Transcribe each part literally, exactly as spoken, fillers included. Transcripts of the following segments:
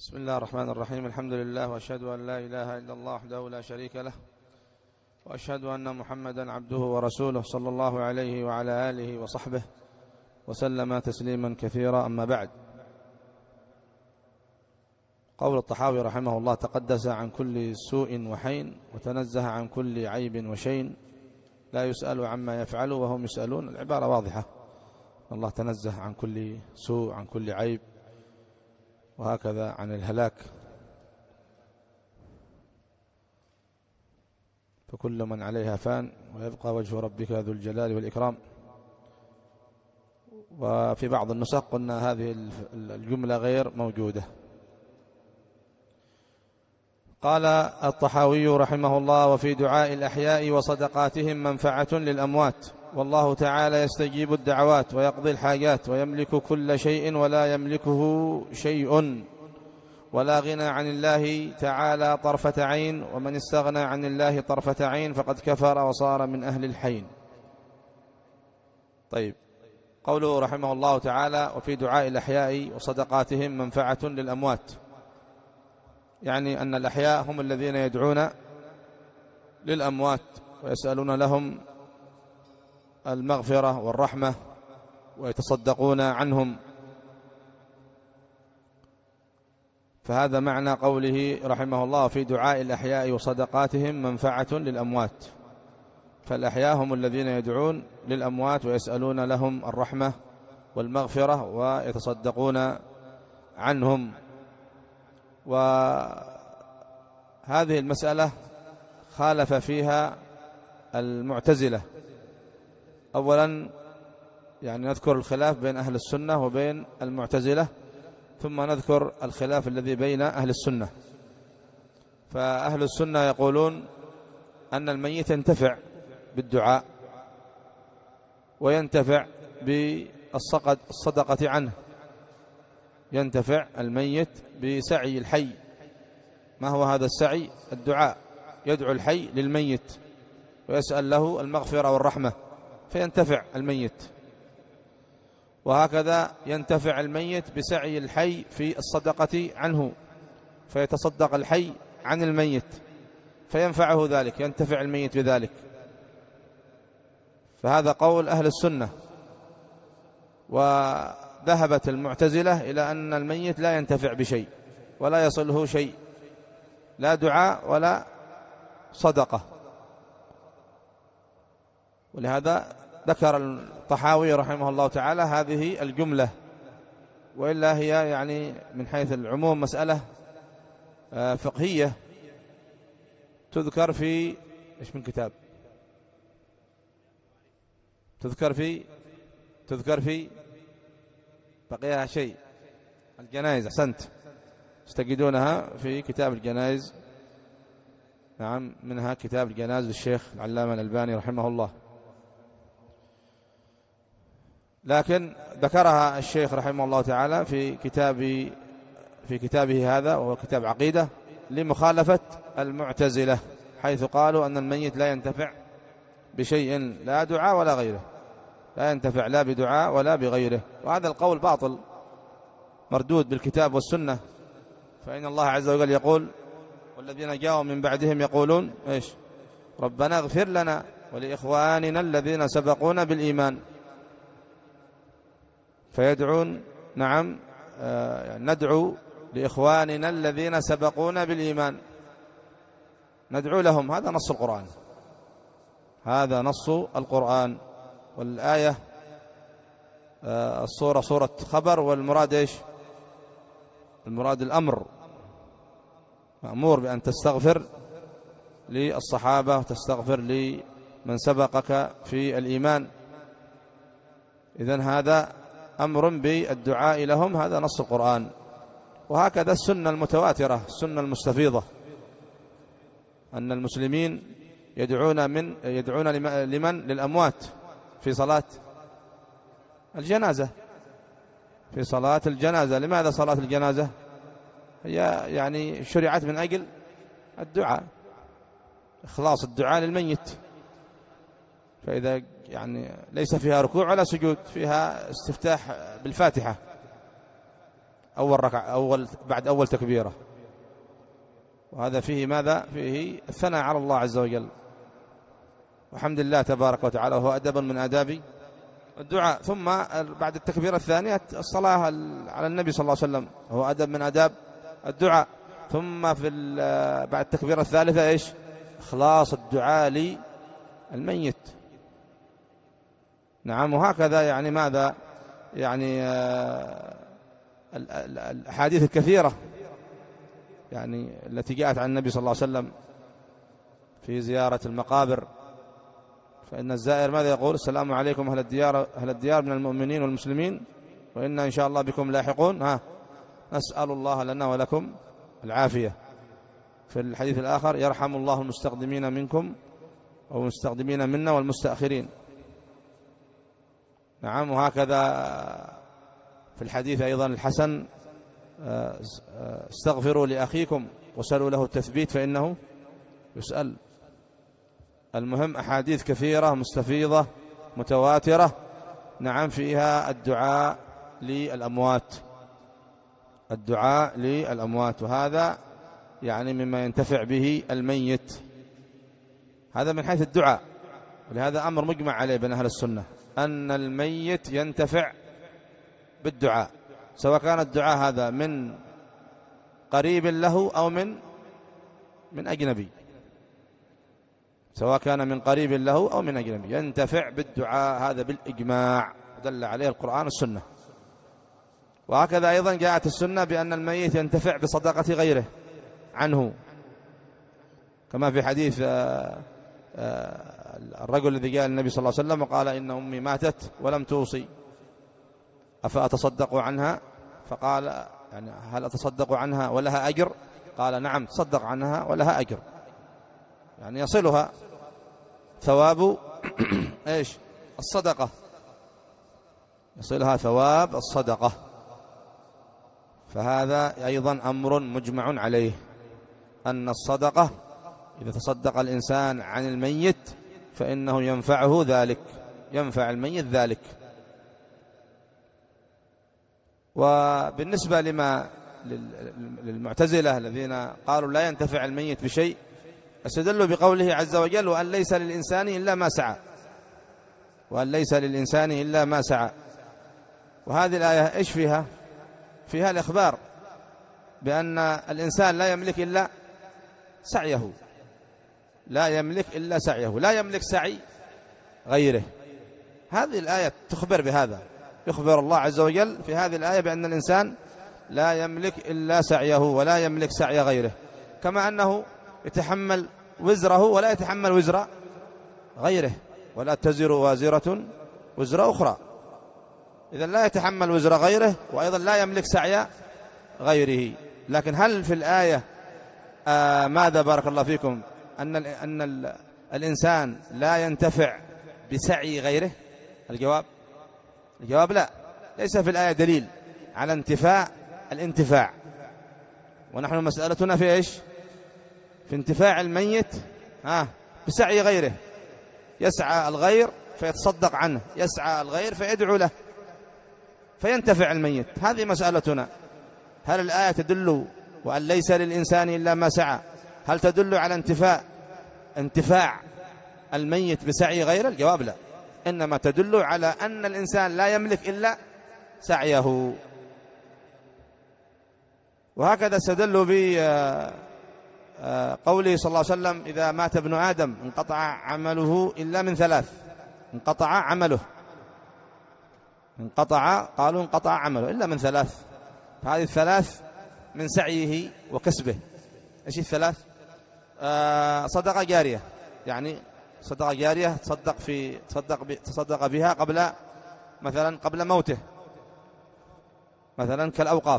بسم الله الرحمن الرحيم. الحمد لله، وأشهد أن لا إله إلا الله وحده لا شريك له، وأشهد أن محمدا عبده ورسوله صلى الله عليه وعلى آله وصحبه وسلم تسليما كثيرا. أما بعد، قول الطحاوي رحمه الله: تقدس عن كل سوء وحين، وتنزه عن كل عيب وشين، لا يسأل عما يفعل وهم يسألون. العبارة واضحة، الله تنزه عن كل سوء، عن كل عيب، وهكذا عن الهلاك. فكل من عليها فان، ويبقى وجه ربك ذو الجلال والإكرام. وفي بعض النسخ قلنا هذه الجملة غير موجودة. قال الطحاوي رحمه الله: وفي دعاء الأحياء وصدقاتهم منفعة للأموات، والله تعالى يستجيب الدعوات ويقضي الحاجات، ويملك كل شيء ولا يملكه شيء، ولا غنى عن الله تعالى طرفة عين، ومن استغنى عن الله طرفة عين فقد كفر وصار من أهل الحين. طيب، قوله رحمه الله تعالى: وفي دعاء الأحياء وصدقاتهم منفعة للأموات، يعني أن الأحياء هم الذين يدعون للأموات ويسألون لهم المغفرة والرحمة ويتصدقون عنهم. فهذا معنى قوله رحمه الله: في دعاء الأحياء وصدقاتهم منفعة للأموات. فالأحياء هم الذين يدعون للأموات ويسألون لهم الرحمة والمغفرة ويتصدقون عنهم. وهذه المسألة خالف فيها المعتزلة. أولا يعني نذكر الخلاف بين أهل السنة وبين المعتزلة، ثم نذكر الخلاف الذي بين أهل السنة. فأهل السنة يقولون أن الميت ينتفع بالدعاء وينتفع بالصدقة عنه، ينتفع الميت بسعي الحي. ما هو هذا السعي؟ الدعاء، يدعو الحي للميت ويسأل له المغفرة والرحمة فينتفع الميت. وهكذا ينتفع الميت بسعي الحي في الصدقة عنه، فيتصدق الحي عن الميت فينفعه ذلك، ينتفع الميت بذلك. فهذا قول أهل السنة. وذهبت المعتزلة إلى أن الميت لا ينتفع بشيء ولا يصله شيء، لا دعاء ولا صدقة. ولهذا ذكر الطحاوي رحمه الله تعالى هذه الجملة، وإلا هي يعني من حيث العموم مسألة فقهية تذكر في إيش من كتاب تذكر في تذكر في بقيها شيء الجنائز. أحسنت، تستجدونها في كتاب الجنائز. نعم، منها كتاب الجنائز للشيخ العلامة الألباني رحمه الله. لكن ذكرها الشيخ رحمه الله تعالى في كتاب في كتابه هذا، وهو كتاب عقيدة، لمخالفة المعتزلة، حيث قالوا أن الميت لا ينتفع بشيء، لا دعاء ولا غيره، لا ينتفع لا بدعاء ولا بغيره. وهذا القول باطل مردود بالكتاب والسنة. فإن الله عز وجل يقول: والذين جاءوا من بعدهم يقولون إيش؟ ربنا اغفر لنا ولإخواننا الذين سبقونا بالإيمان. فيدعون، نعم، آه ندعو لإخواننا الذين سبقونا بالإيمان، ندعو لهم. هذا نص القرآن، هذا نص القرآن. والآية آه الصورة صورة خبر، والمراد إيش؟ المراد الأمر، مأمور بأن تستغفر للصحابة وتستغفر لمن سبقك في الإيمان. إذن هذا أمر بالدعاء لهم، هذا نص القرآن. وهكذا السنة المتواترة، السنة المستفيضة، أن المسلمين يدعون من يدعون لمن للأموات في صلاة الجنازة، في صلاة الجنازة. لماذا صلاة الجنازة؟ هي يعني شرعت من أجل الدعاء، إخلاص الدعاء للميت. فإذا يعني ليس فيها ركوع ولا سجود، فيها استفتاح بالفاتحة، أول ركعة أول بعد أول تكبيرة، وهذا فيه ماذا؟ فيه الثناء على الله عز وجل وحمد الله تبارك وتعالى، وهو أدب من آداب الدعاء. ثم بعد التكبيرة الثانية الصلاة على النبي صلى الله عليه وسلم، وهو أدب من آداب الدعاء. ثم في بعد التكبيرة الثالثة إيش؟ إخلاص الدعاء للميت. نعم. وهكذا يعني ماذا؟ يعني الأحاديث الكثيرة يعني التي جاءت عن النبي صلى الله عليه وسلم في زيارة المقابر، فإن الزائر ماذا يقول؟ السلام عليكم أهل الديار أهل الديار من المؤمنين والمسلمين وإنا إن شاء الله بكم لاحقون، ها نسأل الله لنا ولكم العافية. في الحديث الآخر يرحم الله المستقدمين منكم أو المستقدمين منا والمستأخرين. نعم. وهكذا في الحديث أيضا الحسن استغفروا لأخيكم وسألوا له التثبيت فإنه يسأل. المهم أحاديث كثيرة مستفيضة متواترة، نعم، فيها الدعاء للأموات، الدعاء للأموات، وهذا يعني مما ينتفع به الميت. هذا من حيث الدعاء، ولهذا أمر مجمع عليه بين أهل السنة أن الميت ينتفع بالدعاء، سواء كان الدعاء هذا من قريب له أو من من أجنبي، سواء كان من قريب له أو من أجنبي ينتفع بالدعاء، هذا بالإجماع دل عليه القرآن والسنة. وهكذا أيضا جاءت السنة بأن الميت ينتفع بصدقة غيره عنه، كما في حديث الرجل الذي جاء النبي صلى الله عليه وسلم وقال إن أمي ماتت ولم توصي أفأتصدق عنها؟ فقال يعني هل أتصدق عنها ولها أجر؟ قال نعم تصدق عنها ولها أجر، يعني يصلها ثواب إيش؟ الصدقة، يصلها ثواب الصدقة. فهذا أيضا أمر مجمع عليه أن الصدقة إذا تصدق الإنسان عن الميت فإنه ينفعه ذلك، ينفع الميت ذلك. وبالنسبة لما للمعتزلة الذين قالوا لا ينتفع الميت بشيء، استدلوا بقوله عز وجل وأن ليس للإنسان إلا ما سعى، وأن ليس للإنسان إلا ما سعى. وهذه الآية إيش فيها؟ فيها الإخبار بأن الإنسان لا يملك إلا سعيه، لا يملك إلا سعيه، لا يملك سعي غيره. هذه الآية تخبر بهذا، يخبر الله عز وجل في هذه الآية بأن الإنسان لا يملك إلا سعيه ولا يملك سعي غيره، كما أنه يتحمل وزره ولا يتحمل وزر غيره، ولا تزر وازرة وزر أخرى. إذن لا يتحمل وزر غيره وأيضا لا يملك سعي غيره. لكن هل في الآية آه ماذا بارك الله فيكم أن, ال أن ال الإنسان لا ينتفع بسعي غيره؟ الجواب الجواب لا، ليس في الآية دليل على انتفاع الانتفاع. ونحن مسألتنا في إيش؟ في انتفاع الميت ها بسعي غيره، يسعى الغير فيتصدق عنه، يسعى الغير فيدعو له فينتفع الميت. هذه مسألتنا. هل الآية تدل وأن ليس للإنسان إلا ما سعى هل تدل على انتفاع انتفاع الميت بسعي غيره؟ الجواب لا، إنما تدل على أن الإنسان لا يملك إلا سعيه. وهكذا استدلوا بقوله صلى الله عليه وسلم إذا مات ابن آدم انقطع عمله إلا من ثلاث، انقطع عمله، انقطع قالوا انقطع عمله إلا من ثلاث. هذه الثلاث من سعيه وكسبه. ايش الثلاث؟ آه صدقة جارية، يعني صدقة جارية تصدق في تصدق تصدق بها قبل مثلا قبل موته، مثلا كالأوقاف،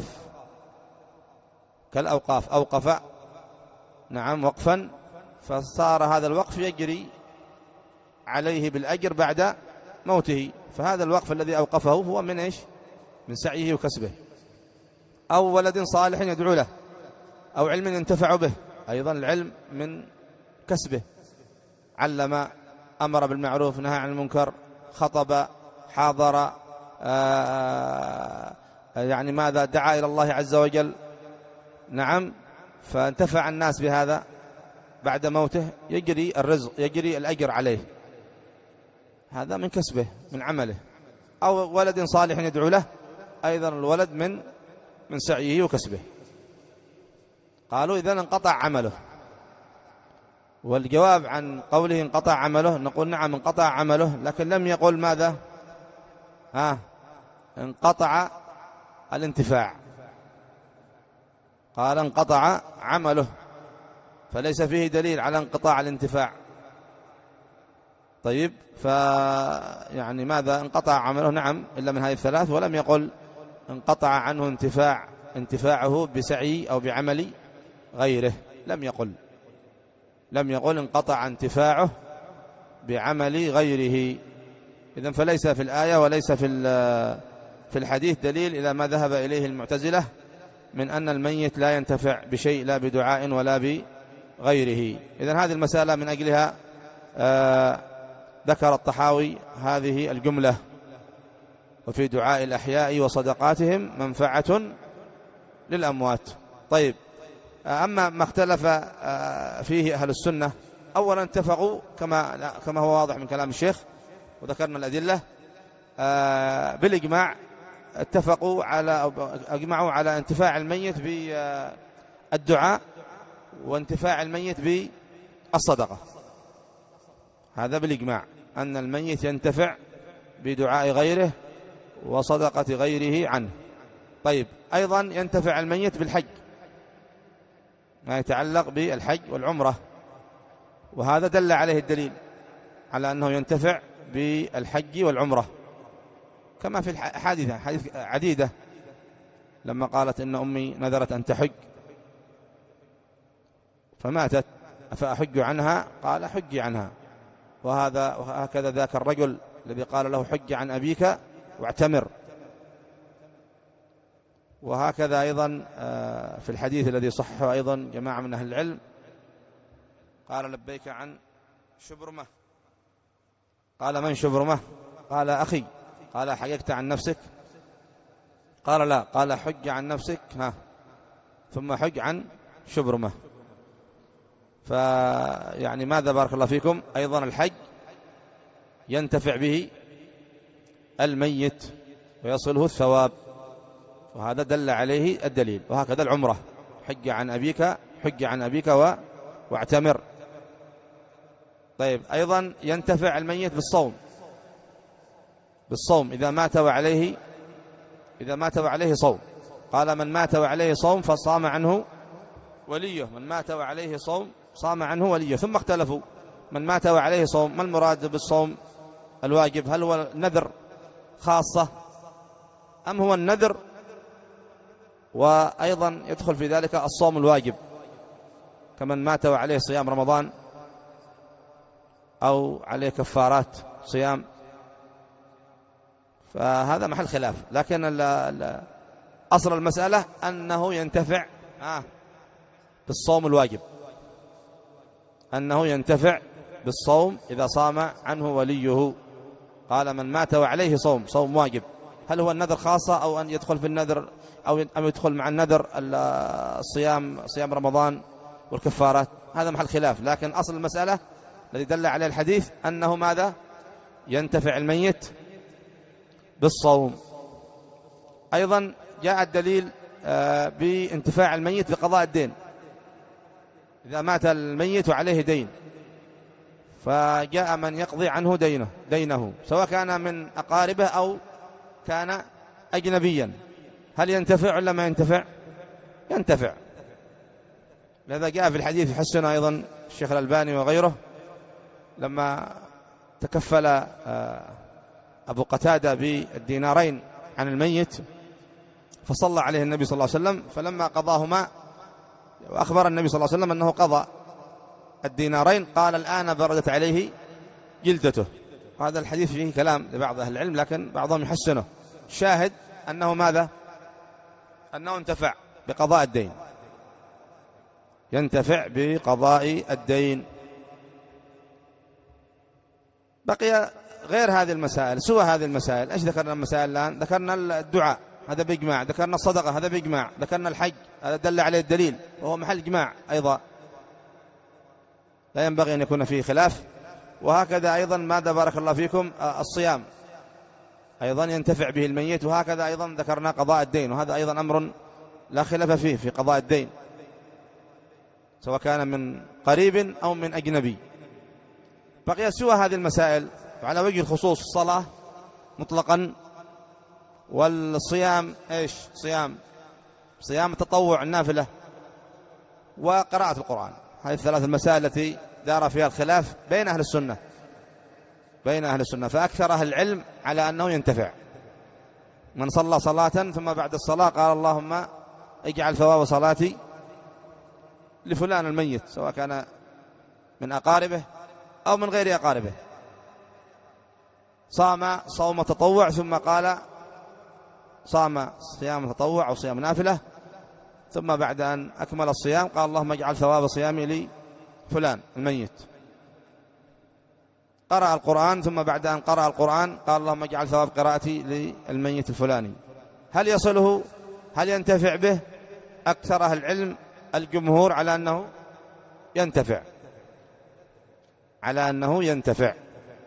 كالأوقاف أوقف نعم وقفا فصار هذا الوقف يجري عليه بالأجر بعد موته، فهذا الوقف الذي أوقفه هو من إيش؟ من سعيه وكسبه. أو ولد صالح يدعو له، أو علم ينتفع به، أيضا العلم من كسبه، علم، أمر بالمعروف، نهى عن المنكر، خطب، حاضر، يعني ماذا دعا إلى الله عز وجل، نعم، فانتفع الناس بهذا بعد موته، يجري الرزق، يجري الأجر عليه، هذا من كسبه من عمله. أو ولد صالح يدعو له، أيضا الولد من من سعيه وكسبه. قالوا إذن انقطع عمله. والجواب عن قوله انقطع عمله، نقول نعم انقطع عمله، لكن لم يقل ماذا ها انقطع الانتفاع، قال انقطع عمله، فليس فيه دليل على انقطاع الانتفاع. طيب، فيعني ماذا انقطع عمله، نعم، إلا من هذه الثلاث، ولم يقل انقطع عنه انتفاع انتفاعه بسعي أو بعمل غيره، لم يقل لم يقل انقطع انتفاعه بعمل غيره. إذن فليس في الآية وليس في في الحديث دليل إلى ما ذهب إليه المعتزلة من أن الميت لا ينتفع بشيء، لا بدعاء ولا بغيره. إذن هذه المسألة من أجلها آه ذكر الطحاوي هذه الجملة: وفي دعاء الأحياء وصدقاتهم منفعة للأموات. طيب، أما ما اختلف فيه أهل السنة، أولا اتفقوا كما كما هو واضح من كلام الشيخ وذكرنا الأدلة بالإجماع، اتفقوا على أجمعوا على انتفاع الميت بالدعاء وانتفاع الميت بالصدقة. هذا بالإجماع أن الميت ينتفع بدعاء غيره وصدقة غيره عنه. طيب، أيضا ينتفع الميت بالحج، ما يتعلق بالحج والعمرة، وهذا دل عليه الدليل على أنه ينتفع بالحج والعمرة، كما في الحادثة حديث عديدة لما قالت إن أمي نذرت أن تحج فماتت فأحج عنها، قال حج عنها. وهذا وهكذا ذاك الرجل الذي قال له حج عن أبيك واعتمر. وهكذا أيضا في الحديث الذي صححه أيضا جماعة من أهل العلم، قال لبيك عن شبرمة، قال من شبرمة؟ قال أخي. قال حججت عن نفسك؟ قال لا. قال حج عن نفسك ها ثم حج عن شبرمة. فيعني ماذا بارك الله فيكم، أيضا الحج ينتفع به الميت ويصله الثواب، وهذا دل عليه الدليل. وهكذا العمرة، حج عن أبيك حج عن أبيك واعتمر. طيب، أيضا ينتفع الميت بالصوم بالصوم إذا مات وعليه إذا مات وعليه صوم. قال من مات وعليه صوم فصام عنه وليه، من مات وعليه صوم صام عنه وليه. ثم اختلفوا من مات وعليه صوم، ما المراد بالصوم الواجب؟ هل هو نذر خاصة أم هو النذر وأيضا يدخل في ذلك الصوم الواجب كمن مات وعليه صيام رمضان أو عليه كفارات صيام؟ فهذا محل خلاف، لكن ال ال أصل المسألة أنه ينتفع آه بالصوم الواجب، أنه ينتفع بالصوم إذا صام عنه وليه. قال من مات وعليه صوم صوم واجب، هل هو النذر خاصة أو أن يدخل في النذر أو أن يدخل مع النذر الصيام صيام رمضان والكفارات؟ هذا محل خلاف، لكن أصل المسألة الذي دل عليه الحديث أنه ماذا؟ ينتفع الميت بالصوم. أيضا جاء الدليل بانتفاع الميت بقضاء الدين، إذا مات الميت وعليه دين فجاء من يقضي عنه دينه دينه سواء كان من أقاربه أو كان أجنبيا، هل ينتفع ولا ما ينتفع؟ ينتفع. لذا جاء في الحديث حسن أيضا الشيخ الألباني وغيره لما تكفل أبو قتادة بالدينارين عن الميت فصلى عليه النبي صلى الله عليه وسلم، فلما قضاهما وأخبر النبي صلى الله عليه وسلم أنه قضى الدينارين قال الآن بردت عليه جلدته. هذا الحديث فيه كلام لبعض أهل العلم لكن بعضهم يحسنه. شاهد أنه ماذا؟ أنه انتفع بقضاء الدين، ينتفع بقضاء الدين. بقي غير هذه المسائل، سوى هذه المسائل. إيش ذكرنا المسائل الآن؟ ذكرنا الدعاء هذا بإجماع، ذكرنا الصدقة هذا بإجماع، ذكرنا الحج هذا دل عليه الدليل وهو محل إجماع أيضا، لا ينبغي أن يكون فيه خلاف. وهكذا أيضا ماذا بارك الله فيكم الصيام أيضا ينتفع به الميت، وهكذا أيضا ذكرنا قضاء الدين، وهذا أيضا أمر لا خلاف فيه في قضاء الدين سواء كان من قريب أو من أجنبي. بقي سوى هذه المسائل على وجه الخصوص الصلاة مطلقا، والصيام إيش صيام صيام التطوع النافلة، وقراءة القرآن. هذه الثلاث المسائل التي دار فيها الخلاف بين أهل السنة بين أهل السنة فأكثر أهل العلم على أنه ينتفع. من صلى صلاة ثم بعد الصلاة قال اللهم اجعل ثواب صلاتي لفلان الميت، سواء كان من أقاربه أو من غير أقاربه، صام صوم تطوع ثم قال صام صيام تطوع أو صيام نافلة، ثم بعد أن أكمل الصيام قال اللهم اجعل ثواب صيامي لفلان الميت. قرأ القرآن ثم بعد أن قرأ القرآن قال اللهم اجعل ثواب قراءتي للميت الفلاني. هل يصله؟ هل ينتفع به؟ أكثر أهل العلم الجمهور على أنه ينتفع على أنه ينتفع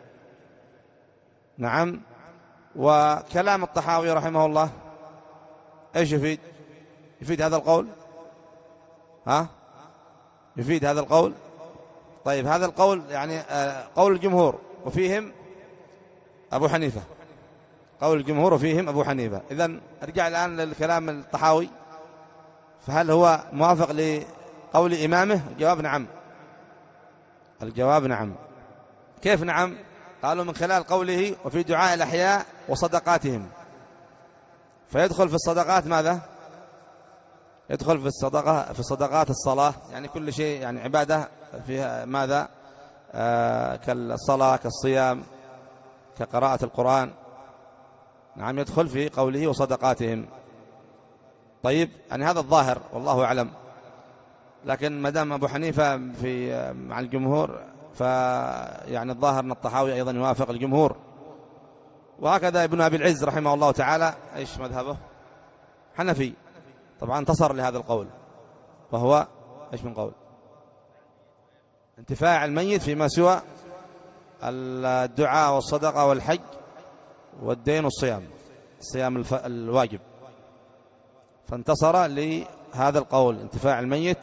نعم. وكلام الطحاوي رحمه الله إيش يفيد؟ يفيد هذا القول؟ ها؟ يفيد هذا القول؟ طيب هذا القول يعني قول الجمهور وفيهم أبو حنيفة، قول الجمهور وفيهم أبو حنيفة. إذن أرجع الآن للكلام الطحاوي، فهل هو موافق لقول إمامه؟ الجواب نعم. الجواب نعم. كيف نعم؟ قالوا من خلال قوله وفي دعاء الأحياء وصدقاتهم، فيدخل في الصدقات ماذا؟ يدخل في الصدقة في صدقات الصلاة، يعني كل شيء يعني عبادة فيها ماذا؟ آه كالصلاة كالصيام كقراءة القرآن، نعم يدخل في قوله وصدقاتهم. طيب يعني هذا الظاهر والله أعلم، لكن مدام أبو حنيفة في مع الجمهور فيعني الظاهر أن الطحاوي أيضا يوافق الجمهور. وهكذا ابن أبي العز رحمه الله تعالى إيش مذهبه؟ حنفي، طبعا انتصر لهذا القول، وهو إيش من قول؟ انتفاع الميت فيما سوى الدعاء والصدقة والحج والدين والصيام، الصيام الواجب، فانتصر لهذا القول انتفاع الميت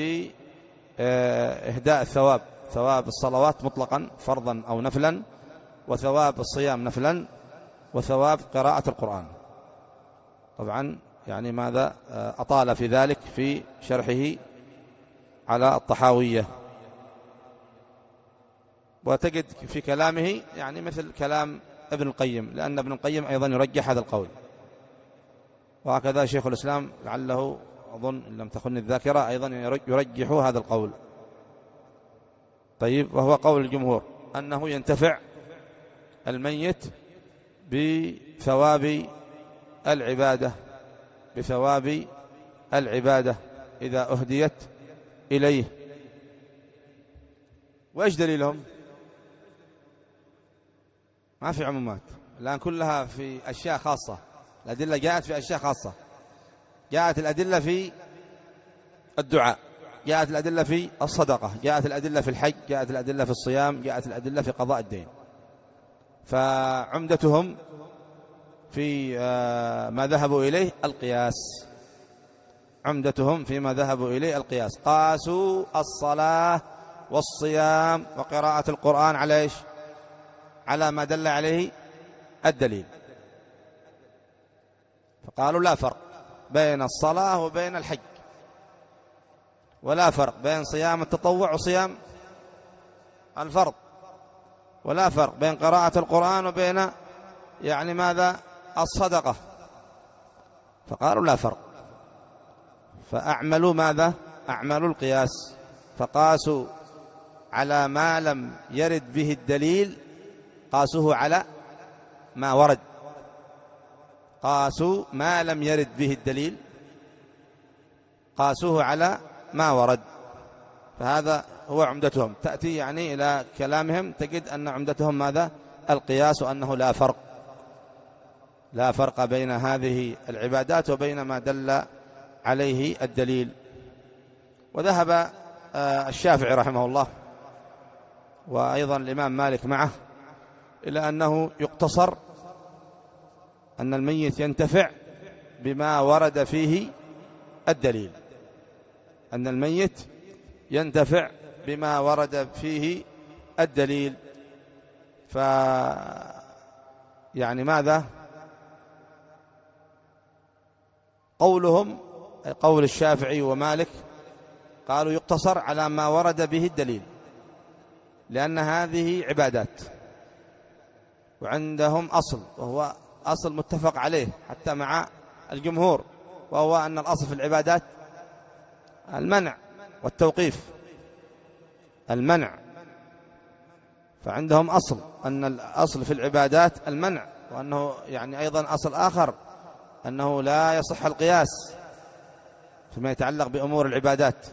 بإهداء الثواب، ثواب الصلوات مطلقا فرضا أو نفلا، وثواب الصيام نفلا، وثواب قراءة القرآن. طبعا يعني ماذا أطال في ذلك في شرحه على الطحاوية، وتجد في كلامه يعني مثل كلام ابن القيم، لأن ابن القيم أيضا يرجح هذا القول، وهكذا شيخ الإسلام لعله أظن إن لم تخن الذاكرة أيضا يرجح هذا القول. طيب وهو قول الجمهور أنه ينتفع الميت بثواب العبادة بثواب العبادة إذا أهديت إليه. وإيش دليلهم؟ ما في عمومات الآن، كلها في أشياء خاصة، الأدلة جاءت في أشياء خاصة، جاءت الأدلة في الدعاء، جاءت الأدلة في الصدقة، جاءت الأدلة في الحج، جاءت الأدلة في الصيام، جاءت الأدلة في قضاء الدين. فعمدتهم في ما ذهبوا إليه القياس، عمدتهم فيما ذهبوا إليه القياس، قاسوا الصلاة والصيام وقراءة القرآن على إيش؟ على ما دل عليه الدليل، فقالوا لا فرق بين الصلاة وبين الحج، ولا فرق بين صيام التطوع وصيام الفرض، ولا فرق بين قراءة القرآن وبين يعني ماذا؟ الصدقة، فقالوا لا فرق، فأعملوا ماذا؟ أعملوا القياس، فقاسوا على ما لم يرد به الدليل، قاسوه على ما ورد، قاسوا ما لم يرد به الدليل قاسوه على ما ورد. فهذا هو عمدتهم، تأتي يعني إلى كلامهم تجد أن عمدتهم ماذا؟ القياس، وأنه لا فرق لا فرق بين هذه العبادات وبين ما دل عليه الدليل. وذهب الشافعي رحمه الله وأيضا الإمام مالك معه إلى أنه يقتصر، أن الميت ينتفع بما ورد فيه الدليل، أن الميت ينتفع بما ورد فيه الدليل. ف يعني ماذا قولهم؟ قول الشافعي ومالك قالوا يقتصر على ما ورد به الدليل، لأن هذه عبادات، وعندهم أصل وهو أصل متفق عليه حتى مع الجمهور، وهو أن الأصل في العبادات المنع والتوقيف، المنع. فعندهم أصل أن الأصل في العبادات المنع، وأنه يعني أيضا أصل آخر أنه لا يصح القياس فيما يتعلق بأمور العبادات.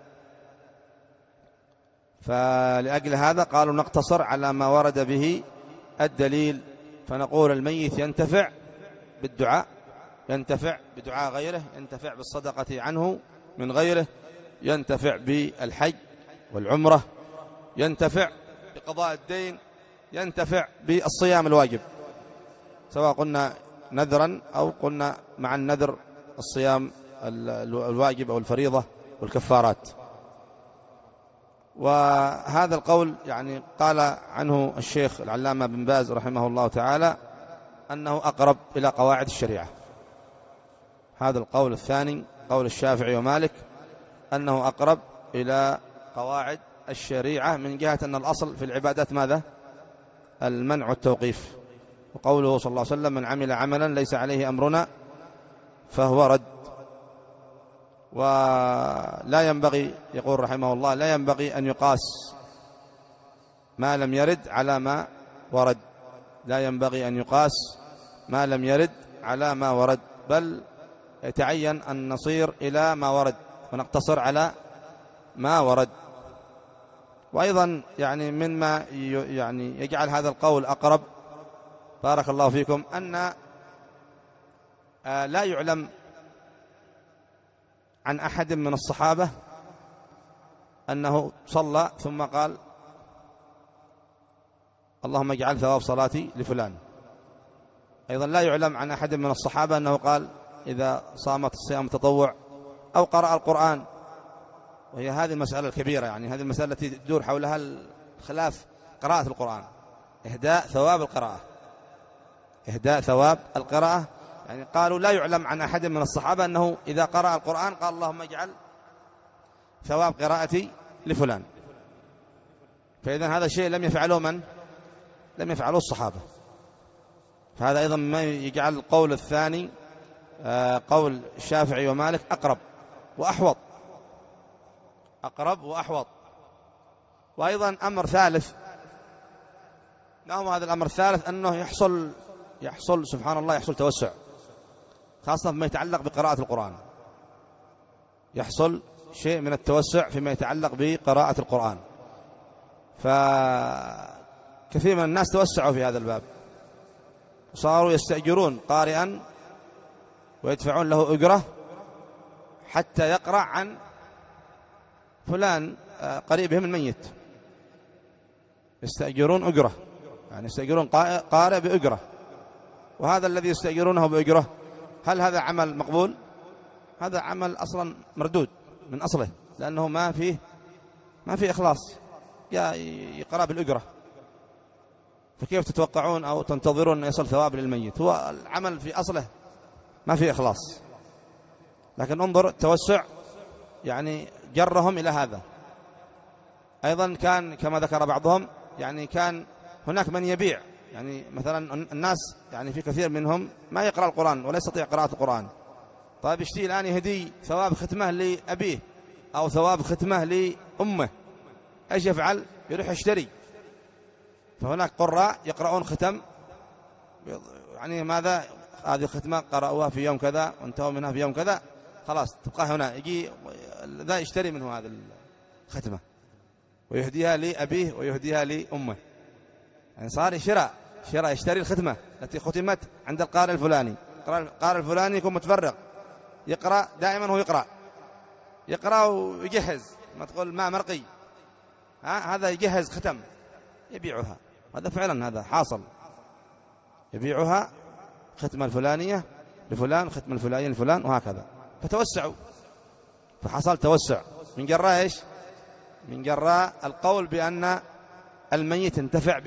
فلأجل هذا قالوا نقتصر على ما ورد به الدليل، فنقول الميت ينتفع بالدعاء، ينتفع بدعاء غيره، ينتفع بالصدقة عنه من غيره، ينتفع بالحج والعمرة، ينتفع بقضاء الدين، ينتفع بالصيام الواجب، سواء قلنا نذرا أو قلنا مع النذر الصيام الواجب أو الفريضة والكفارات. وهذا القول يعني قال عنه الشيخ العلامة بن باز رحمه الله تعالى أنه أقرب إلى قواعد الشريعة. هذا القول الثاني قول الشافعي ومالك أنه أقرب إلى قواعد الشريعة، من جهة أن الأصل في العبادات ماذا؟ المنع والتوقيف. وقوله صلى الله عليه وسلم من عمل عملا ليس عليه أمرنا فهو رد. ولا ينبغي، يقول رحمه الله، لا ينبغي أن يقاس ما لم يرد على ما ورد، لا ينبغي أن يقاس ما لم يرد على ما ورد، بل يتعين أن نصير إلى ما ورد ونقتصر على ما ورد. وأيضا يعني مما يعني يجعل هذا القول أقرب بارك الله فيكم أن لا يعلم عن أحد من الصحابة أنه صلى ثم قال اللهم اجعل ثواب صلاتي لفلان. أيضا لا يعلم عن أحد من الصحابة أنه قال إذا صامت الصيام تطوع أو قرأ القرآن، وهي هذه المسألة الكبيرة، يعني هذه المسألة التي تدور حولها الخلاف، قراءة القرآن، إهداء ثواب القراءة، إهداء ثواب القراءة. يعني قالوا لا يعلم عن أحد من الصحابة أنه إذا قرأ القرآن قال اللهم اجعل ثواب قراءتي لفلان. فإذا هذا الشيء لم يفعله من؟ لم يفعله الصحابة. فهذا أيضا ما يجعل القول الثاني قول الشافعي ومالك أقرب وأحوط، أقرب وأحوط. وأيضا أمر ثالث، ما هو هذا الأمر الثالث؟ أنه يحصل يحصل سبحان الله يحصل توسع، خاصة فيما يتعلق بقراءة القرآن، يحصل شيء من التوسع فيما يتعلق بقراءة القرآن. فكثير من الناس توسعوا في هذا الباب، صاروا يستأجرون قارئا ويدفعون له أجرة حتى يقرأ عن فلان قريبهم الميت، يستأجرون أجرة، يعني يستأجرون قارئ بأجرة. وهذا الذي يستأجرونه بأجرة هل هذا عمل مقبول؟ هذا عمل أصلا مردود من أصله، لأنه ما فيه ما فيه إخلاص، يقرأ بالأجرة. فكيف تتوقعون أو تنتظرون أن يصل ثواب للميت؟ هو العمل في أصله ما فيه إخلاص. لكن انظر التوسع يعني جرهم إلى هذا. أيضا كان كما ذكر بعضهم يعني كان هناك من يبيع، يعني مثلا الناس يعني في كثير منهم ما يقرأ القرآن ولا يستطيع قراءة القرآن، طيب يشتري الآن يهدي ثواب ختمه لأبيه أو ثواب ختمه لأمه، إيش يفعل؟ يروح يشتري. فهناك قراء يقرؤون ختم، يعني ماذا؟ هذه الختمة قرأوها في يوم كذا وانتهوا منها في يوم كذا، خلاص تبقى هنا، يجي ذا يشتري منه هذه الختمة ويهديها لأبيه ويهديها لأمه، يعني صار شراء شراء يشتري الختمة التي ختمت عند القارئ الفلاني. القارئ الفلاني يكون متفرغ يقرأ دائما، هو يقرأ يقرأ ويجهز، ما تقول ما مرقي، ها هذا يجهز ختم يبيعها. هذا فعلا هذا حاصل، يبيعها ختمة الفلانية لفلان، ختمة الفلانية لفلان، وهكذا. فتوسعوا، فحصل توسع من جراء إيش؟ من جراء القول بأن الميت ينتفع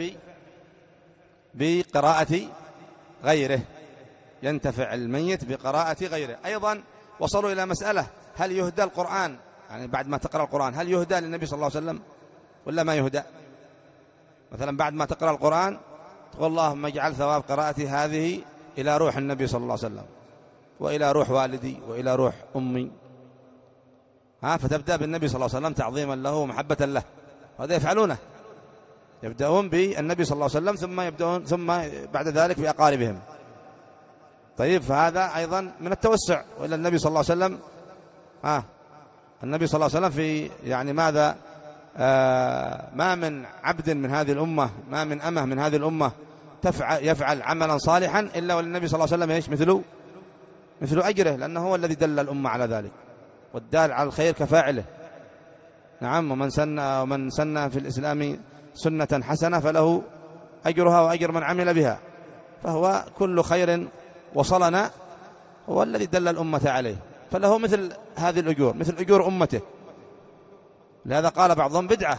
بقراءة غيره، ينتفع الميت بقراءة غيره. أيضا وصلوا إلى مسألة: هل يهدى القرآن؟ يعني بعد ما تقرأ القرآن هل يهدى للنبي صلى الله عليه وسلم ولا ما يهدى؟ مثلا بعد ما تقرأ القرآن تقول اللهم اجعل ثواب قراءتي هذه إلى روح النبي صلى الله عليه وسلم، وإلى روح والدي، وإلى روح أمي، ها فتبدأ بالنبي صلى الله عليه وسلم تعظيما له ومحبة له. هذا يفعلونه، يبدأون بالنبي صلى الله عليه وسلم ثم يبدأون ثم بعد ذلك بأقاربهم. طيب، فهذا أيضا من التوسع. وإلى النبي صلى الله عليه وسلم ها النبي صلى الله عليه وسلم في يعني ماذا آه ما من عبد من هذه الأمة، ما من أمة من هذه الأمة تفعل يفعل عملا صالحا إلا وللنبي صلى الله عليه وسلم إيش مثله مثل أجره، لأنه هو الذي دل الأمة على ذلك، والدال على الخير كفاعله. نعم. ومن سن ومن سن في الإسلام سنة حسنة فله أجرها وأجر من عمل بها. فهو كل خير وصلنا هو الذي دل الأمة عليه، فله مثل هذه الأجور، مثل أجور أمته. لهذا قال بعضهم بدعة،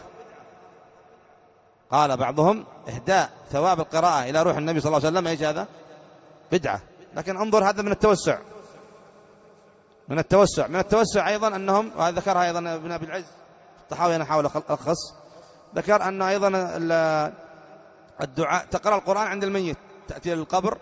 قال بعضهم إهداء ثواب القراءة إلى روح النبي صلى الله عليه وسلم إيش هذا؟ بدعة. لكن انظر، هذا من التوسع، من التوسع من التوسع أيضا أنهم، وهذا ذكرها أيضا ابن أبي العز الطحاوي، أنا حاول ألخص، ذكر أنه أيضا الدعاء تقرأ القرآن عند الميت، تأتي للقبر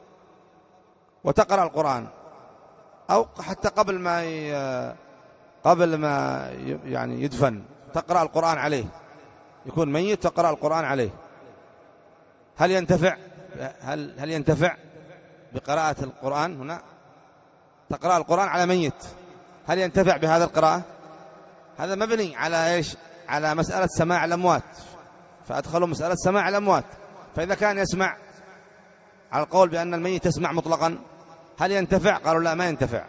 وتقرأ القرآن، أو حتى قبل ما قبل ما يعني يدفن تقرأ القرآن عليه، يكون ميت تقرأ القرآن عليه. هل ينتفع هل هل ينتفع بقراءة القرآن هنا؟ تقرأ القرآن على ميت، هل ينتفع بهذا القراءة؟ هذا مبني على إيش؟ على مسألة سماع الأموات، فأدخلوا مسألة سماع الأموات. فإذا كان يسمع على القول بأن الميت يسمع مطلقا، هل ينتفع؟ قالوا لا، ما ينتفع.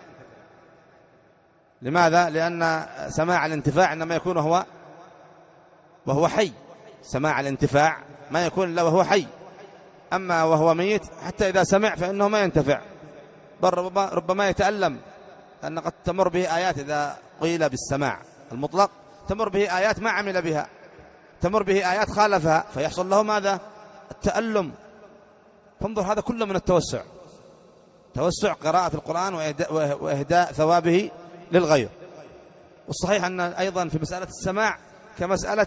لماذا؟ لأن سماع الانتفاع إنما يكون هو وهو حي، سماع الانتفاع ما يكون إلا وهو حي، أما وهو ميت حتى إذا سمع فإنه ما ينتفع، بل ربما, ربما يتألم، لأن قد تمر به آيات إذا قيل بالسماع المطلق، تمر به آيات ما عمل بها، تمر به آيات خالفها، فيحصل له ماذا؟ التألم. فانظر، هذا كله من التوسع، توسع قراءة القرآن وإهداء ثوابه للغير. والصحيح أن أيضا في مسألة السماع كمسألة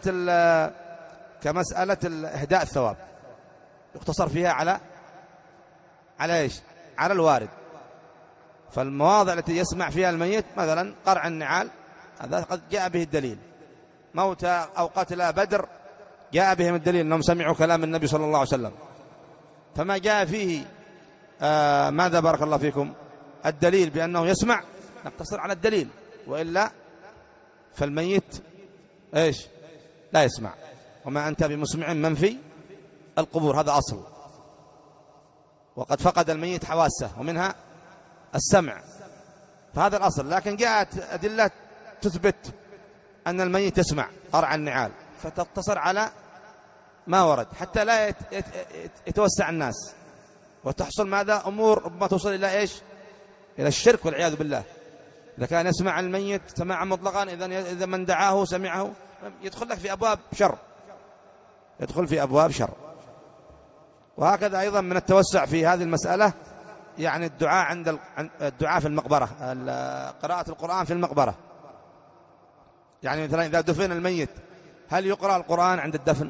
كمسألة إهداء الثواب يقتصر فيها على على إيش؟ على الوارد. فالمواضع التي يسمع فيها الميت مثلا قرع النعال، هذا قد جاء به الدليل، موتى أو قتلى بدر جاء بهم الدليل أنهم سمعوا كلام النبي صلى الله عليه وسلم. فما جاء فيه آه ماذا بارك الله فيكم الدليل بأنه يسمع، نقتصر على الدليل، وإلا فالميت إيش؟ لا يسمع. وما أنت بمسمع من في القبور، هذا أصل، وقد فقد الميت حواسه ومنها السمع، فهذا الأصل. لكن جاءت أدلة تثبت أن الميت يسمع قرع النعال، فتقتصر على ما ورد حتى لا يتوسع الناس، وتحصل ماذا؟ أمور ربما توصل إلى إيش؟ إلى الشرك والعياذ بالله. إذا كان يسمع الميت سماعا مطلقا، إذا من دعاه سمعه، يدخل لك في أبواب شر، يدخل في أبواب شر. وهكذا أيضا من التوسع في هذه المسألة يعني الدعاء عند الدعاء في المقبرة، قراءة القرآن في المقبرة. يعني مثلا إذا دفن الميت هل يقرأ القرآن عند الدفن،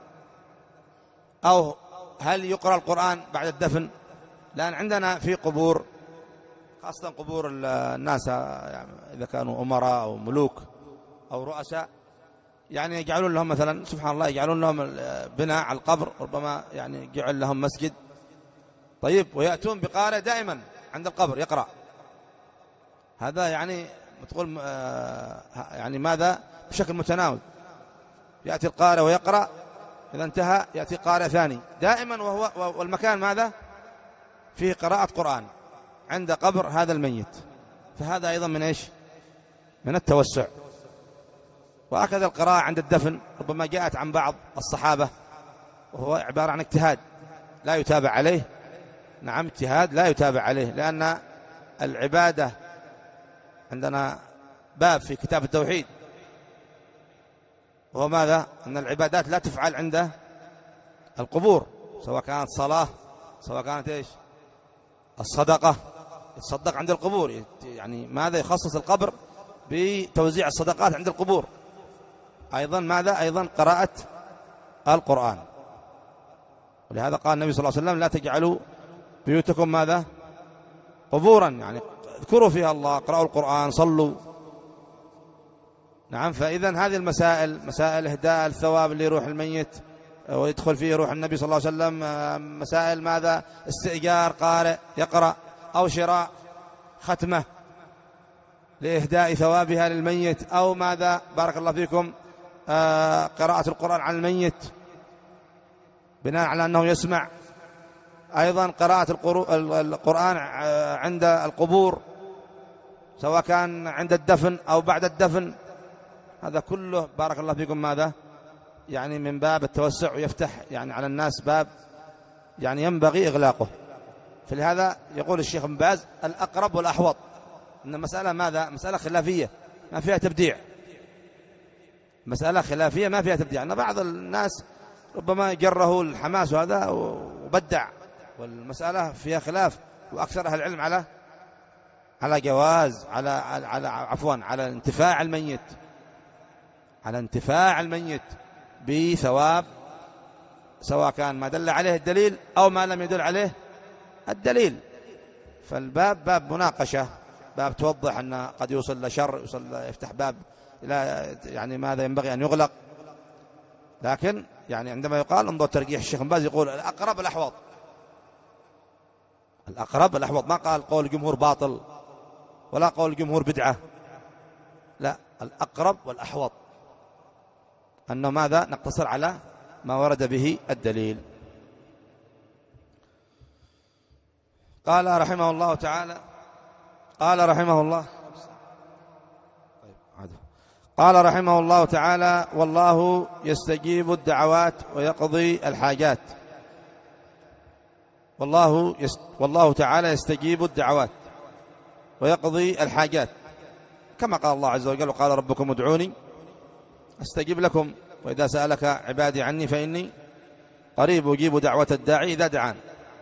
أو هل يقرأ القرآن بعد الدفن؟ لأن عندنا في قبور، خاصة قبور الناس يعني إذا كانوا أمراء أو ملوك أو رؤساء، يعني يجعلون لهم مثلا سبحان الله يجعلون لهم بناء على القبر، ربما يعني يجعل لهم مسجد. طيب، ويأتون بقارئ دائما عند القبر يقرأ، هذا يعني تقول يعني ماذا؟ بشكل متناول، يأتي القارئ ويقرأ، إذا انتهى يأتي قارئ ثاني دائما، وهو والمكان ماذا؟ فيه قراءة قرآن عند قبر هذا الميت، فهذا أيضا من إيش؟ من التوسع. وهكذا القراءة عند الدفن ربما جاءت عن بعض الصحابة، وهو عبارة عن اجتهاد لا يتابع عليه. نعم، اجتهاد لا يتابع عليه، لأن العبادة عندنا باب في كتاب التوحيد، وهو ماذا؟ أن العبادات لا تفعل عند القبور، سواء كانت صلاة، سواء كانت إيش؟ الصدقة، يتصدق عند القبور، يعني ماذا؟ يخصص القبر بتوزيع الصدقات عند القبور. أيضا ماذا؟ أيضا قراءة القرآن. ولهذا قال النبي صلى الله عليه وسلم: لا تجعلوا بيوتكم ماذا؟ قبورا، يعني اذكروا فيها الله، اقرأوا القرآن، صلوا. نعم. فإذا هذه المسائل، مسائل إهداء الثواب اللي يروح الميت ويدخل فيه روح النبي صلى الله عليه وسلم، مسائل ماذا؟ استئجار قارئ يقرأ، أو شراء ختمة لإهداء ثوابها للميت، أو ماذا؟ بارك الله فيكم، آه قراءة القرآن على الميت بناء على أنه يسمع. أيضا قراءة القرآن عند القبور، سواء كان عند الدفن أو بعد الدفن، هذا كله بارك الله فيكم ماذا؟ يعني من باب التوسع، ويفتح يعني على الناس باب يعني ينبغي إغلاقه. فلهذا يقول الشيخ ابن باز: الأقرب والأحوط. إن المسألة ماذا؟ مسألة خلافية ما فيها تبديع، مسألة خلافية ما فيها تبديع. أن بعض الناس ربما جره الحماس هذا وبدع، والمسألة فيها خلاف، وأكثر أهل العلم على على جواز، على على عفوا على انتفاع الميت، على انتفاع الميت بثواب، سواء كان ما دل عليه الدليل أو ما لم يدل عليه الدليل. فالباب باب مناقشة، باب توضح أن قد يوصل لشر، يوصل يفتح باب إلى يعني ماذا ينبغي أن يغلق. لكن يعني عندما يقال انظر ترجيح الشيخ ابن باز، يقول الأقرب الأحوط، الأقرب الأحوط، ما قال قول الجمهور باطل ولا قول الجمهور بدعة، لا، الأقرب والأحوط، أنه ماذا؟ نقتصر على ما ورد به الدليل. قال رحمه الله تعالى، قال رحمه الله قال رحمه الله تعالى: والله يستجيب الدعوات ويقضي الحاجات. والله يست... والله تعالى يستجيب الدعوات ويقضي الحاجات، كما قال الله عز وجل: وقال ربكم ادعوني استجيب لكم، وإذا سألك عبادي عني فإني قريب أجيب دعوة الداعي إذا دعان.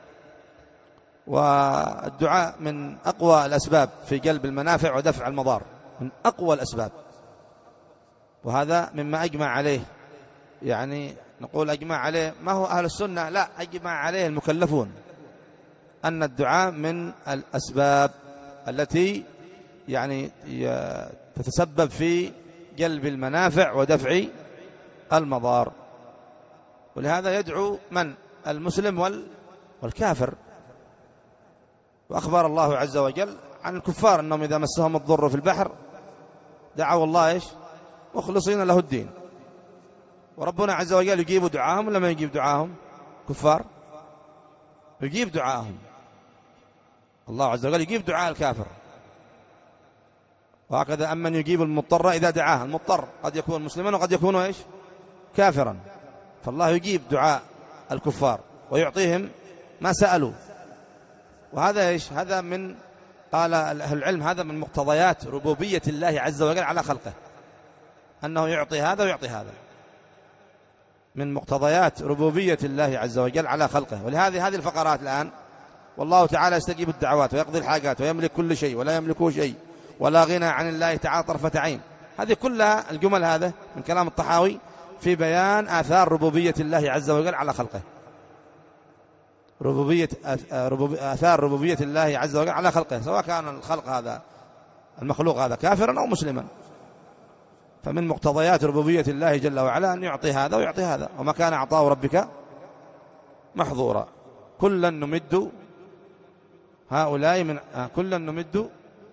والدعاء من أقوى الأسباب في جلب المنافع ودفع المضار، من أقوى الأسباب، وهذا مما أجمع عليه، يعني نقول أجمع عليه ما هو أهل السنة، لا، أجمع عليه المكلفون، أن الدعاء من الأسباب التي يعني تتسبب في جلب المنافع ودفع المضار. ولهذا يدعو من؟ المسلم والكافر. وأخبر الله عز وجل عن الكفار أنهم إذا مسهم الضر في البحر دعوا الله إيش؟ مخلصين له الدين. وربنا عز وجل يجيب دعاهم ولا ما يجيب دعاهم؟ كفار يجيب دعاهم، الله عز وجل يجيب دعاء الكافر. وهكذا أمن يجيب المضطر إذا دعاه، المضطر قد يكون مسلما وقد يكون إيش؟ كافرا، فالله يجيب دعاء الكفار ويعطيهم ما سألوا. وهذا إيش؟ هذا من، قال أهل العلم، هذا من مقتضيات ربوبية الله عز وجل على خلقه، أنه يعطي هذا ويعطي هذا، من مقتضيات ربوبية الله عز وجل على خلقه. ولهذه هذه الفقرات الآن: والله تعالى يستجيب الدعوات ويقضي الحاجات ويملك كل شيء ولا يملكه شيء ولا غنى عن الله تعالى طرفة عين، هذه كلها الجمل هذا من كلام الطحاوي في بيان آثار ربوبية الله عز وجل على خلقه، ربوبية آثار ربوبية الله عز وجل على خلقه، سواء كان الخلق هذا المخلوق هذا كافرا أو مسلما. فمن مقتضيات ربوبية الله جل وعلا أن يعطي هذا ويعطي هذا، وما كان عطاء ربك محظورا. كلا نمد هؤلاء من كلا نمد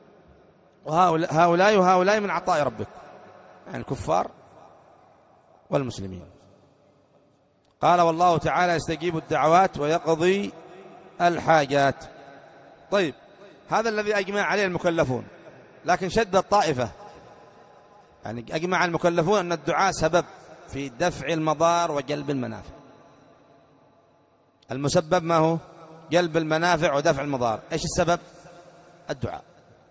هؤلاء وهؤلاء من عطاء ربك، يعني الكفار والمسلمين. قال والله تعالى يستجيب الدعوات ويقضي الحاجات. طيب، هذا الذي أجمع عليه المكلفون، لكن شد الطائفة، يعني أجمع المكلفون أن الدعاء سبب في دفع المضار وجلب المنافع. المسبب ما هو؟ جلب المنافع ودفع المضار. إيش السبب؟ الدعاء.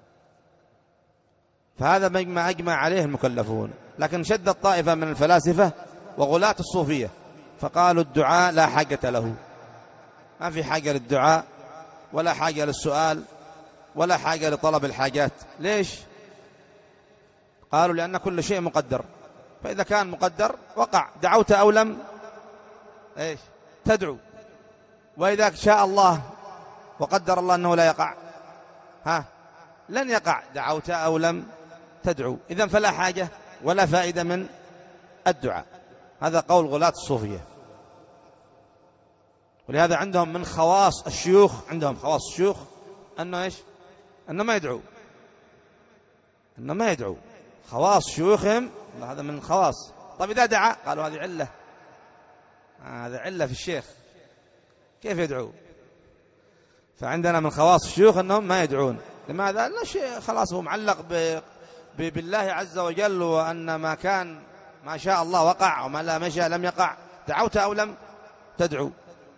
فهذا ما أجمع عليه المكلفون، لكن شد الطائفة من الفلاسفة وغلاة الصوفية فقالوا الدعاء لا حاجة له، ما في حاجة للدعاء ولا حاجة للسؤال ولا حاجة لطلب الحاجات. ليش؟ قالوا لأن كل شيء مقدر، فإذا كان مقدر وقع، دعوت أو لم إيش تدعو، وإذا شاء الله وقدر الله أنه لا يقع ها لن يقع، دعوت أو لم تدعو. إذن فلا حاجة ولا فائدة من الدعاء. هذا قول غلاة الصوفية. ولهذا عندهم من خواص الشيوخ، عندهم خواص الشيوخ أنه إيش؟ أنه ما يدعو، أنه ما يدعو. خواص شيوخهم هذا من خواص. طيب إذا دعا قالوا هذه علة، هذا علة في الشيخ، كيف يدعو؟ فعندنا من خواص الشيوخ أنهم ما يدعون. لماذا؟ لا شيء، خلاص هو معلق ب... ب... بالله عز وجل، وأن ما كان ما شاء الله وقع وما لا مشى لم يقع، دعوت أو لم تدعو.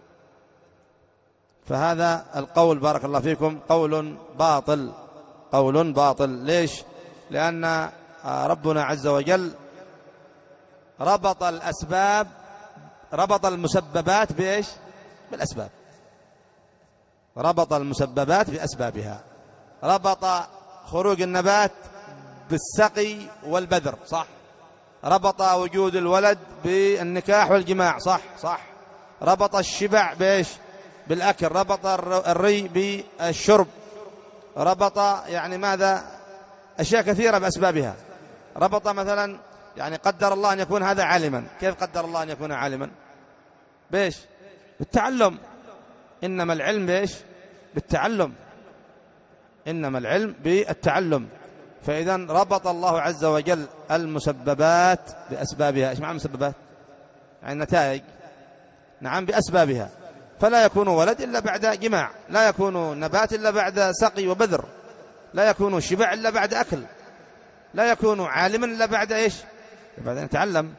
فهذا القول بارك الله فيكم قول باطل، قول باطل. ليش؟ لأن ربنا عز وجل ربط الأسباب، ربط المسببات بإيش؟ بالأسباب، ربط المسببات بأسبابها. ربط خروج النبات بالسقي والبذر، صح؟ ربط وجود الولد بالنكاح والجماع، صح صح. ربط الشبع بإيش؟ بالأكل. ربط الري بالشرب. ربط يعني ماذا؟ أشياء كثيرة بأسبابها. ربط مثلا يعني قدر الله أن يكون هذا عالما. كيف قدر الله أن يكون عالما؟ بإيش؟ بالتعلم. إنما العلم بإيش؟ بالتعلم. إنما العلم بالتعلم. فإذا ربط الله عز وجل المسببات بأسبابها. إيش معنى المسببات؟ يعني النتائج. نعم، بأسبابها. فلا يكون ولد إلا بعد جماع، لا يكون نبات إلا بعد سقي وبذر، لا يكون شبع إلا بعد أكل، لا يكون عالما إلا بعد إيش؟ بعد أن يتعلم.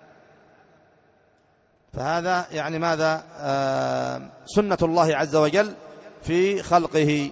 فهذا يعني ماذا؟ آه سنة الله عز وجل في خلقه.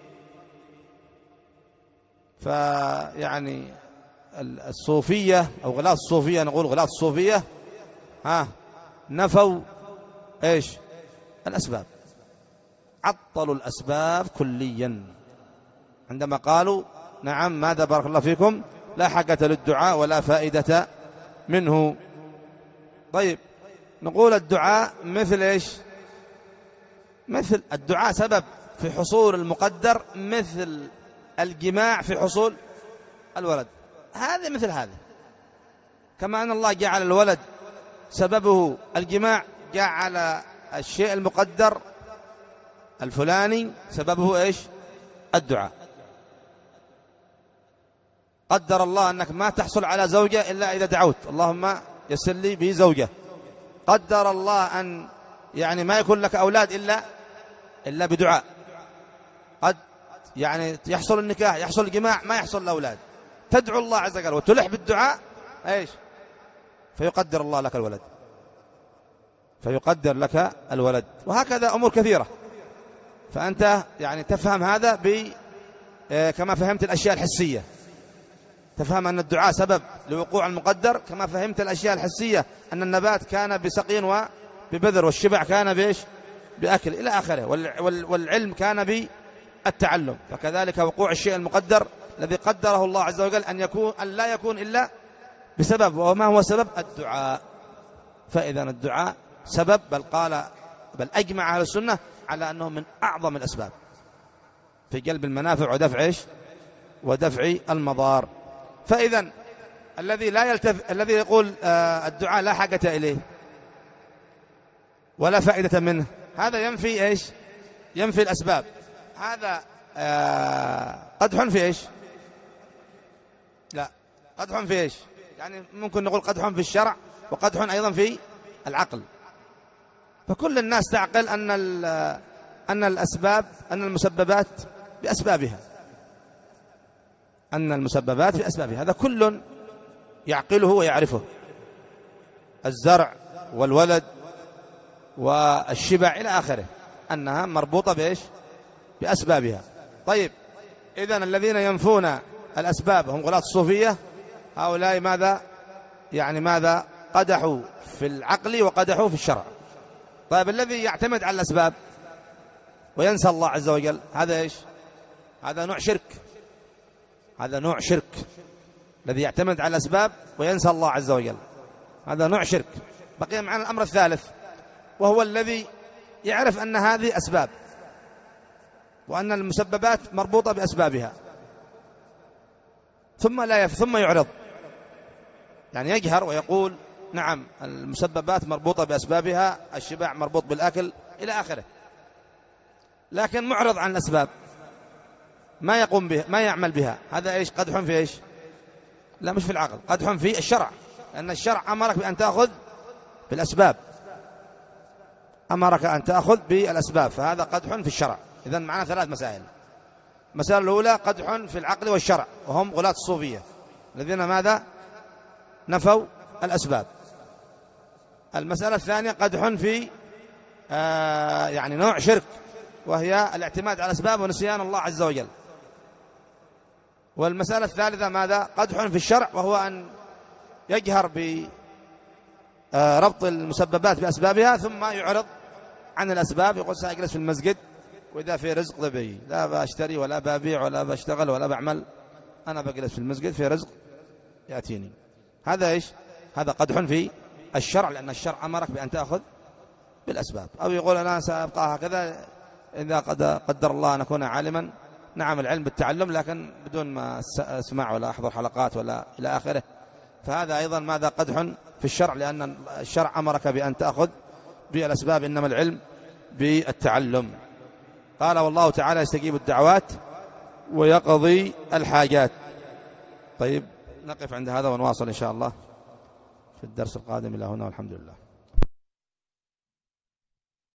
فيعني الصوفية أو غلاة الصوفية، نقول غلاة الصوفية ها نفوا إيش؟ الأسباب، عطلوا الأسباب كليا عندما قالوا نعم ماذا بارك الله فيكم؟ لا حاجة للدعاء ولا فائدة منه. طيب، نقول الدعاء مثل إيش؟ مثل الدعاء سبب في حصول المقدر، مثل الجماع في حصول الولد. هذا مثل هذا، كما أن الله جعل الولد سببه الجماع، جعل الشيء المقدر الفلاني سببه إيش؟ الدعاء. قدر الله أنك ما تحصل على زوجة إلا إذا دعوت اللهم يسر لي به زوجة. قدر الله أن يعني ما يكون لك أولاد إلا إلا بدعاء. قد يعني يحصل النكاح، يحصل الجماع، ما يحصل الأولاد، تدعو الله عز وجل وتلح بالدعاء إيش؟ فيقدر الله لك الولد، فيقدر لك الولد. وهكذا أمور كثيرة. فأنت يعني تفهم هذا ب كما فهمت الأشياء الحسية، تفهم أن الدعاء سبب لوقوع المقدر، كما فهمت الأشياء الحسية أن النبات كان بسقي وببذر، والشبع كان بإيش؟ بأكل، إلى آخره. والعلم كان بالتعلم. فكذلك وقوع الشيء المقدر الذي قدره الله عز وجل أن يكون أن لا يكون إلا بسبب. وما هو سبب؟ الدعاء. فإذا الدعاء سبب، بل قال بل أجمع أهل السنة على أنه من أعظم الأسباب في جلب المنافع ودفع إيش؟ ودفع المضار. فإذا الذي لا يلتف الذي يقول آه الدعاء لا حاجة إليه ولا فائدة منه، هذا ينفي إيش؟ ينفي الأسباب. هذا آه قدح في إيش؟ لا، قدح في إيش؟ يعني ممكن نقول قدح في الشرع، وقدح أيضا في العقل. فكل الناس تعقل أن أن الأسباب أن المسببات بأسبابها أن المسببات بأسبابها، هذا كل يعقله ويعرفه. الزرع والولد والشبع إلى آخره أنها مربوطة بإيش؟ بأسبابها. طيب إذن الذين ينفون الأسباب هم غلاة الصوفية، هؤلاء ماذا يعني ماذا قدحوا في العقل وقدحوا في الشرع. طيب الذي يعتمد على الأسباب وينسى الله عز وجل، هذا إيش؟ هذا نوع شرك، هذا نوع شرك. الذي يعتمد على الأسباب وينسى الله عز وجل هذا نوع شرك. بقي معنا الأمر الثالث، وهو الذي يعرف أن هذه أسباب وأن المسببات مربوطة بأسبابها، ثم لا يف ثم يعرض، يعني يجهر ويقول نعم المسببات مربوطة بأسبابها، الشبع مربوط بالأكل إلى آخره، لكن معرض عن الأسباب، ما يقوم بها، ما يعمل بها. هذا إيش؟ قدح في إيش؟ لا مش في العقل، قدح في الشرع، لأن الشرع أمرك بأن تأخذ بالأسباب، أمرك أن تأخذ بالأسباب، فهذا قدح في الشرع. إذن معنا ثلاث مسائل. المسألة الأولى قدح في العقل والشرع، وهم غلاة الصوفية الذين ماذا؟ نفوا الأسباب. المسألة الثانية قدح في آه يعني نوع شرك، وهي الاعتماد على الأسباب ونسيان الله عز وجل. والمسألة الثالثة ماذا؟ قدح في الشرع، وهو أن يجهر بربط المسببات بأسبابها ثم يعرض عن الأسباب، يقول سأجلس في المسجد وإذا في رزق ضبي، لا بأشتري ولا ببيع ولا بشتغل ولا بعمل، أنا بجلس في المسجد في رزق يأتيني. هذا إيش؟ هذا قدح في الشرع، لأن الشرع أمرك بأن تأخذ بالأسباب. أو يقول أنا سأبقى هكذا إذا قدر الله أن أكون عالما، نعم العلم بالتعلم لكن بدون ما أسمع ولا أحضر حلقات ولا إلى آخره، فهذا أيضا ماذا؟ قدح في الشرع، لأن الشرع أمرك بأن تأخذ بالأسباب، إنما العلم بالتعلم. قال والله تعالى يستجيب الدعوات ويقضي الحاجات. طيب نقف عند هذا ونواصل إن شاء الله في الدرس القادم. إلى هنا والحمد لله.